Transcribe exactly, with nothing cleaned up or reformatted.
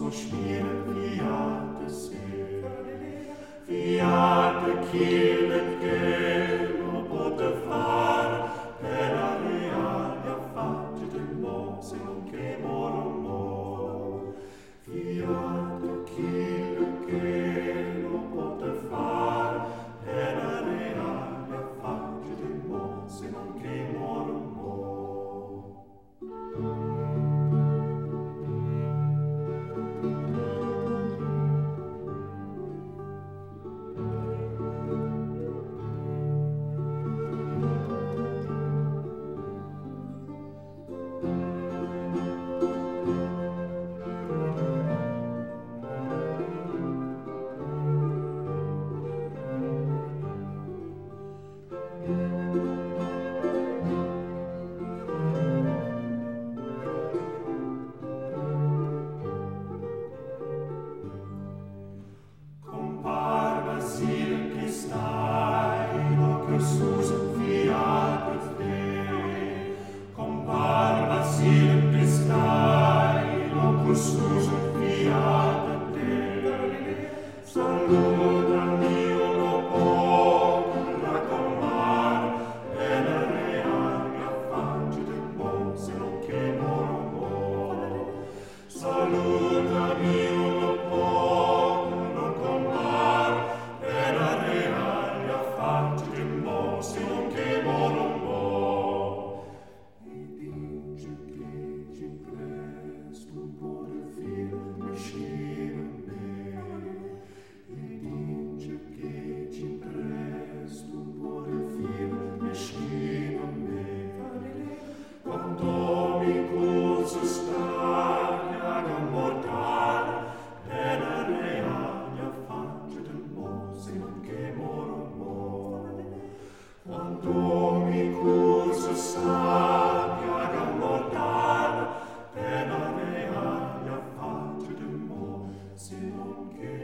so schwierig fiate se, fiate chilet gelo pote far, per la realia facce del mo, se non che moro mo. Fiate chilet gelo pote far, per la realia facce del mo, se non che moro mo. Sus fiate te, compar Basil Pistai, locus sus fiate te, saluta mio lo poco raccomar, e la realia facce del mo, se non che moro mo. Saluta mio lo poco raccomar, e la realia facce del mo, se non che moro mo. E dice che ci presto un po' del filo meschino a me. E dice che ci presto un po' del filo meschino a me. Quando mi curso staglia mortale, e la realia facce del mo, se non che moro mo. Quando mi curso sabbia mortale, per la realia faccia del mo, se non che